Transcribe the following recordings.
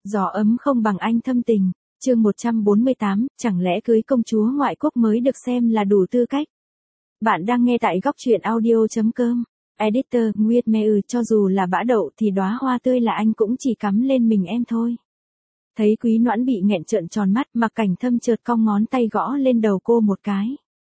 Gió ấm không bằng anh thâm tình. Chương 148, chẳng lẽ cưới công chúa ngoại quốc mới được xem là đủ tư cách. Bạn đang nghe tại góc truyện audio.com. Editor, Nguyệt mẹ cho dù là bã đậu thì đóa hoa tươi là anh cũng chỉ cắm lên mình em thôi. Thấy Quý Noãn bị nghẹn trợn tròn mắt, Mạc Cảnh Thâm chợt cong ngón tay gõ lên đầu cô một cái.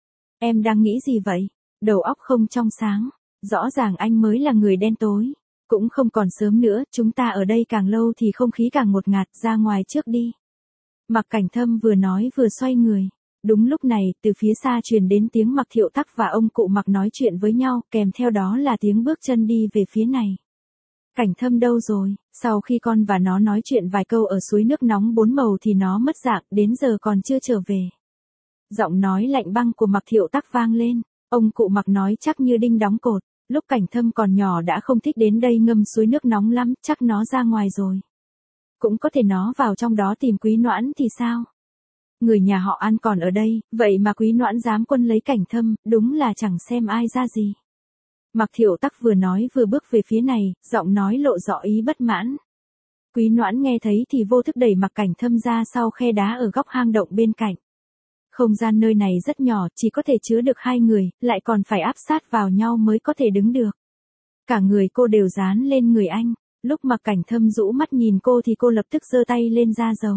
Em đang nghĩ gì vậy? Đầu óc không trong sáng. Rõ ràng anh mới là người đen tối. Cũng không còn sớm nữa, chúng ta ở đây càng lâu thì không khí càng ngột ngạt, ra ngoài trước đi. Mạc Cảnh Thâm vừa nói vừa xoay người. Đúng lúc này, từ phía xa truyền đến tiếng Mạc Thiệu Tắc và ông cụ Mạc nói chuyện với nhau, kèm theo đó là tiếng bước chân đi về phía này. Cảnh Thâm đâu rồi? Sau khi con và nó nói chuyện vài câu ở suối nước nóng 4 màu thì nó mất dạng, đến giờ còn chưa trở về. Giọng nói lạnh băng của Mạc Thiệu Tắc vang lên, ông cụ Mạc nói chắc như đinh đóng cột, lúc Cảnh Thâm còn nhỏ đã không thích đến đây ngâm suối nước nóng lắm, chắc nó ra ngoài rồi. Cũng có thể nó vào trong đó tìm Quý Noãn thì sao? Người nhà họ An còn ở đây, vậy mà Quý Noãn dám quân lấy Cảnh Thâm, đúng là chẳng xem ai ra gì. Mạc Thiệu Tắc vừa nói vừa bước về phía này, giọng nói lộ rõ ý bất mãn. Quý Noãn nghe thấy thì vô thức đẩy Mạc Cảnh Thâm ra sau khe đá ở góc hang động bên cạnh. Không gian nơi này rất nhỏ, chỉ có thể chứa được 2 người, lại còn phải áp sát vào nhau mới có thể đứng được. Cả người cô đều dán lên người anh, lúc Mạc Cảnh Thâm rũ mắt nhìn cô thì cô lập tức giơ tay lên ra dấu.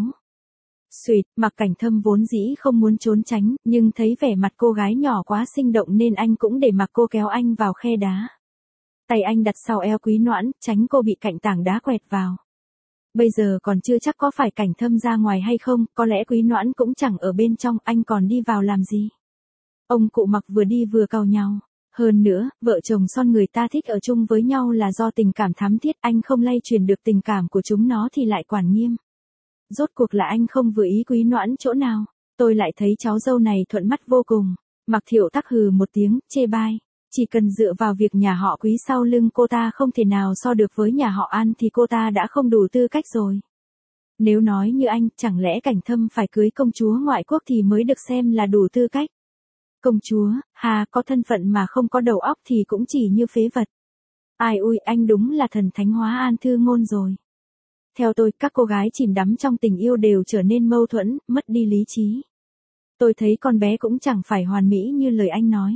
Xuỵt, Mạc Cảnh Thâm vốn dĩ không muốn trốn tránh, nhưng thấy vẻ mặt cô gái nhỏ quá sinh động nên anh cũng để mặc cô kéo anh vào khe đá. Tay anh đặt sau eo Quý Noãn, tránh cô bị cạnh tảng đá quẹt vào. Bây giờ còn chưa chắc có phải Cảnh Thâm ra ngoài hay không, có lẽ Quý Noãn cũng chẳng ở bên trong, anh còn đi vào làm gì. Ông cụ Mạc vừa đi vừa cau nhau. Hơn nữa, vợ chồng son người ta thích ở chung với nhau là do tình cảm thắm thiết, anh không lay truyền được tình cảm của chúng nó thì lại quản nghiêm. Rốt cuộc là anh không vừa ý Quý Noãn chỗ nào, tôi lại thấy cháu dâu này thuận mắt vô cùng. Mạc Thiệu Tắc hừ một tiếng, chê bai. Chỉ cần dựa vào việc nhà họ Quý sau lưng cô ta không thể nào so được với nhà họ An thì cô ta đã không đủ tư cách rồi. Nếu nói như anh, chẳng lẽ Cảnh Thâm phải cưới công chúa ngoại quốc thì mới được xem là đủ tư cách. Công chúa, có thân phận mà không có đầu óc thì cũng chỉ như phế vật. Ai ui, anh đúng là thần thánh hóa An Thư Ngôn rồi. Theo tôi, các cô gái chìm đắm trong tình yêu đều trở nên mâu thuẫn, mất đi lý trí. Tôi thấy con bé cũng chẳng phải hoàn mỹ như lời anh nói.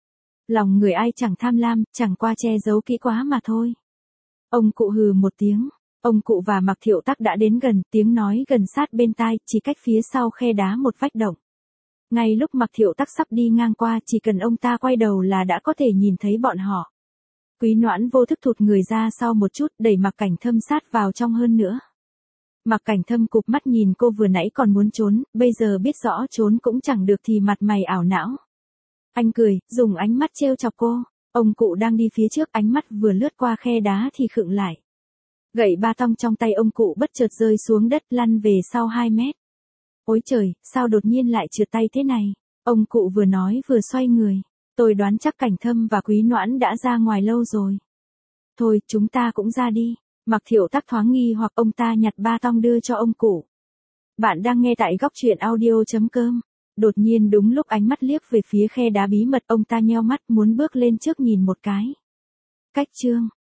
Lòng người ai chẳng tham lam, chẳng qua che giấu kỹ quá mà thôi. Ông cụ hừ một tiếng. Ông cụ và Mạc Thiệu Tắc đã đến gần, tiếng nói gần sát bên tai, chỉ cách phía sau khe đá một vách động. Ngay lúc Mạc Thiệu Tắc sắp đi ngang qua, chỉ cần ông ta quay đầu là đã có thể nhìn thấy bọn họ. Quý Noãn vô thức thụt người ra sau một chút, đẩy Mạc Cảnh Thâm sát vào trong hơn nữa. Mạc Cảnh Thâm cụp mắt nhìn cô, vừa nãy còn muốn trốn, bây giờ biết rõ trốn cũng chẳng được thì mặt mày ảo não. Anh cười, dùng ánh mắt trêu chọc cô. Ông cụ đang đi phía trước, ánh mắt vừa lướt qua khe đá thì khựng lại. Gậy ba tong trong tay ông cụ bất chợt rơi xuống đất, lăn về sau 2 mét. Ôi trời, sao đột nhiên lại trượt tay thế này? Ông cụ vừa nói vừa xoay người. Tôi đoán chắc Cảnh Thâm và Quý Noãn đã ra ngoài lâu rồi. Thôi, chúng ta cũng ra đi. Mạc Thiệu Tắc thoáng nghi hoặc, ông ta nhặt ba tong đưa cho ông cụ. Bạn đang nghe tại góc truyện audio.com. Đột nhiên đúng lúc ánh mắt liếc về phía khe đá bí mật, ông ta nheo mắt muốn bước lên trước nhìn một cái. Cách chương